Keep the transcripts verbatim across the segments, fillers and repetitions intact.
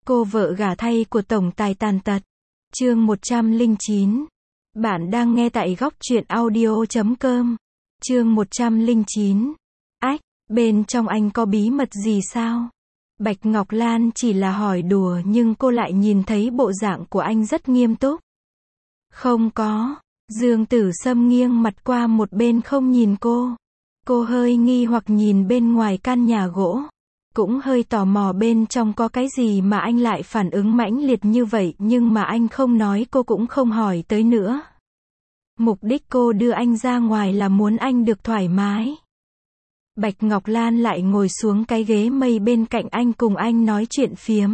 Cô vợ gả thay của tổng tài tàn tật. Chương một trăm lẻ chín. Bạn đang nghe tại góc truyện audio chấm com. Chương một trăm lẻ chín. Ách, bên trong anh có bí mật gì sao? Bạch Ngọc Lan chỉ là hỏi đùa nhưng cô lại nhìn thấy bộ dạng của anh rất nghiêm túc. Không có. Dương Tử Sâm nghiêng mặt qua một bên không nhìn cô. Cô hơi nghi hoặc nhìn bên ngoài căn nhà gỗ. Cũng hơi tò mò bên trong có cái gì mà anh lại phản ứng mãnh liệt như vậy, nhưng mà anh không nói cô cũng không hỏi tới nữa. Mục đích cô đưa anh ra ngoài là muốn anh được thoải mái. Bạch Ngọc Lan lại ngồi xuống cái ghế mây bên cạnh anh cùng anh nói chuyện phiếm.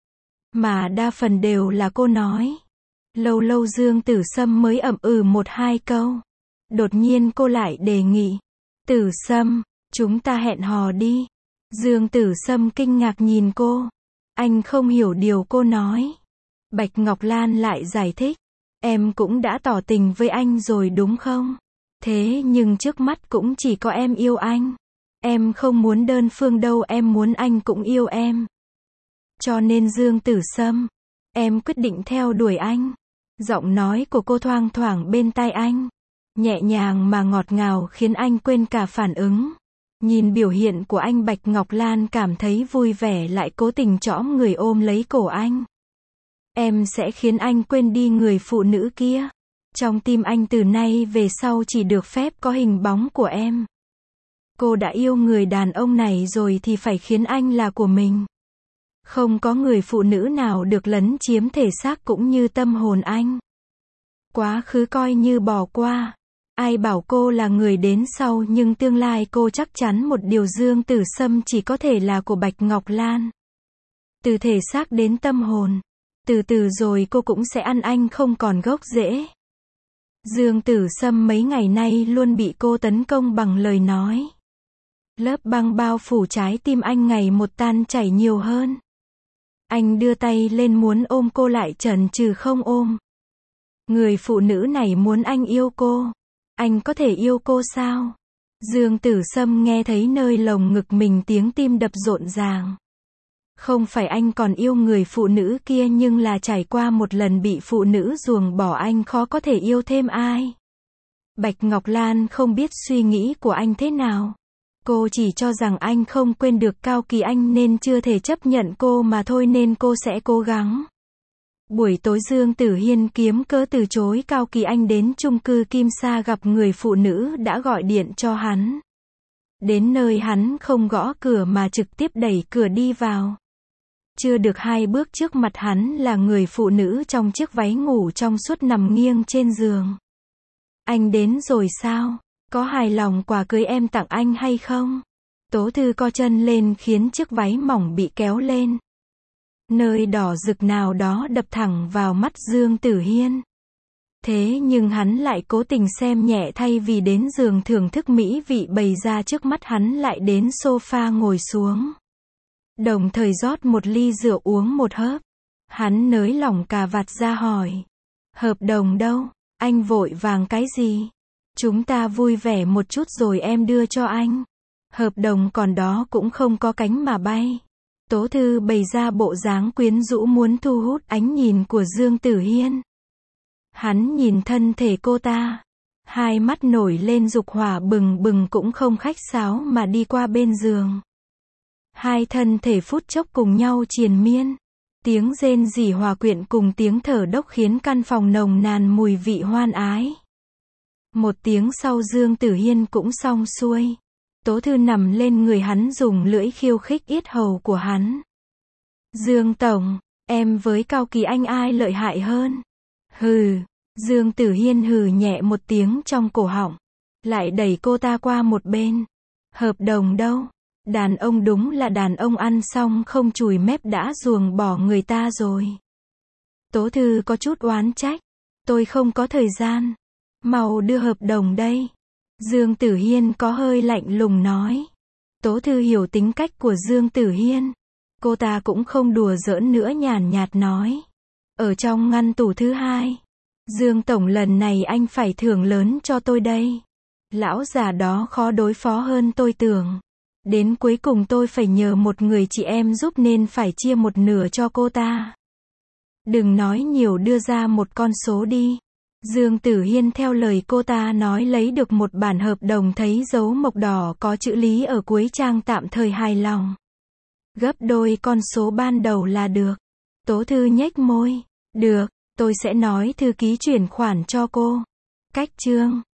Mà đa phần đều là cô nói. Lâu lâu Dương Tử Sâm mới ậm ừ một hai câu. Đột nhiên cô lại đề nghị. Tử Sâm, chúng ta hẹn hò đi. Dương Tử Sâm kinh ngạc nhìn cô. Anh không hiểu điều cô nói. Bạch Ngọc Lan lại giải thích. Em cũng đã tỏ tình với anh rồi đúng không? Thế nhưng trước mắt cũng chỉ có em yêu anh. Em không muốn đơn phương đâu, em muốn anh cũng yêu em. Cho nên Dương Tử Sâm, em quyết định theo đuổi anh. Giọng nói của cô thoang thoảng bên tai anh. Nhẹ nhàng mà ngọt ngào khiến anh quên cả phản ứng. Nhìn biểu hiện của anh, Bạch Ngọc Lan cảm thấy vui vẻ lại cố tình chõm người ôm lấy cổ anh. Em sẽ khiến anh quên đi người phụ nữ kia. Trong tim anh từ nay về sau chỉ được phép có hình bóng của em. Cô đã yêu người đàn ông này rồi thì phải khiến anh là của mình. Không có người phụ nữ nào được lấn chiếm thể xác cũng như tâm hồn anh. Quá khứ coi như bỏ qua. Ai bảo cô là người đến sau, nhưng tương lai cô chắc chắn một điều, Dương Tử Sâm chỉ có thể là của Bạch Ngọc Lan. Từ thể xác đến tâm hồn. Từ từ rồi cô cũng sẽ ăn anh không còn gốc rễ. Dương Tử Sâm mấy ngày nay luôn bị cô tấn công bằng lời nói. Lớp băng bao phủ trái tim anh ngày một tan chảy nhiều hơn. Anh đưa tay lên muốn ôm cô lại chần chừ không ôm. Người phụ nữ này muốn anh yêu cô. Anh có thể yêu cô sao? Dương Tử Sâm nghe thấy nơi lồng ngực mình tiếng tim đập rộn ràng. Không phải anh còn yêu người phụ nữ kia, nhưng là trải qua một lần bị phụ nữ ruồng bỏ anh khó có thể yêu thêm ai. Bạch Ngọc Lan không biết suy nghĩ của anh thế nào. Cô chỉ cho rằng anh không quên được Cao Kỳ Anh nên chưa thể chấp nhận cô mà thôi, nên cô sẽ cố gắng. Buổi tối Dương Tử Hiên kiếm cớ từ chối Cao Kỳ Anh đến chung cư Kim Sa gặp người phụ nữ đã gọi điện cho hắn. Đến nơi hắn không gõ cửa mà trực tiếp đẩy cửa đi vào. Chưa được hai bước trước mặt hắn là người phụ nữ trong chiếc váy ngủ trong suốt nằm nghiêng trên giường. Anh đến rồi sao? Có hài lòng quà cưới em tặng anh hay không? Tố Thư co chân lên khiến chiếc váy mỏng bị kéo lên. Nơi đỏ rực nào đó đập thẳng vào mắt Dương Tử Hiên. Thế nhưng hắn lại cố tình xem nhẹ, thay vì đến giường thưởng thức mỹ vị bày ra trước mắt, hắn lại đến sofa ngồi xuống. Đồng thời rót một ly rượu uống một hớp. Hắn nới lỏng cà vạt ra hỏi. Hợp đồng đâu? Anh vội vàng cái gì? Chúng ta vui vẻ một chút rồi em đưa cho anh. Hợp đồng còn đó cũng không có cánh mà bay. Tố Thư bày ra bộ dáng quyến rũ muốn thu hút ánh nhìn của Dương Tử Hiên. Hắn nhìn thân thể cô ta. Hai mắt nổi lên dục hỏa bừng bừng, cũng không khách sáo mà đi qua bên giường. Hai thân thể phút chốc cùng nhau triền miên. Tiếng rên rỉ hòa quyện cùng tiếng thở đốc khiến căn phòng nồng nàn mùi vị hoan ái. Một tiếng sau Dương Tử Hiên cũng xong xuôi. Tố Thư nằm lên người hắn dùng lưỡi khiêu khích yết hầu của hắn. Dương Tổng, em với Cao Kỳ Anh ai lợi hại hơn? Hừ. Dương Tử Hiên hừ nhẹ một tiếng trong cổ họng. Lại đẩy cô ta qua một bên. Hợp đồng đâu? Đàn ông đúng là đàn ông ăn xong không chùi mép đã ruồng bỏ người ta rồi. Tố Thư có chút oán trách. Tôi không có thời gian. Mau đưa hợp đồng đây. Dương Tử Hiên có hơi lạnh lùng nói. Tố Thư hiểu tính cách của Dương Tử Hiên. Cô ta cũng không đùa giỡn nữa, nhàn nhạt nói. Ở trong ngăn tủ thứ hai. Dương Tổng, lần này anh phải thưởng lớn cho tôi đây. Lão già đó khó đối phó hơn tôi tưởng. Đến cuối cùng tôi phải nhờ một người chị em giúp nên phải chia một nửa cho cô ta. Đừng nói nhiều, đưa ra một con số đi. Dương Tử Hiên theo lời cô ta nói lấy được một bản hợp đồng, thấy dấu mộc đỏ có chữ Lý ở cuối trang, tạm thời hài lòng. Gấp đôi con số ban đầu là được. Tố Thư nhếch môi. Được, tôi sẽ nói thư ký chuyển khoản cho cô. Cách chương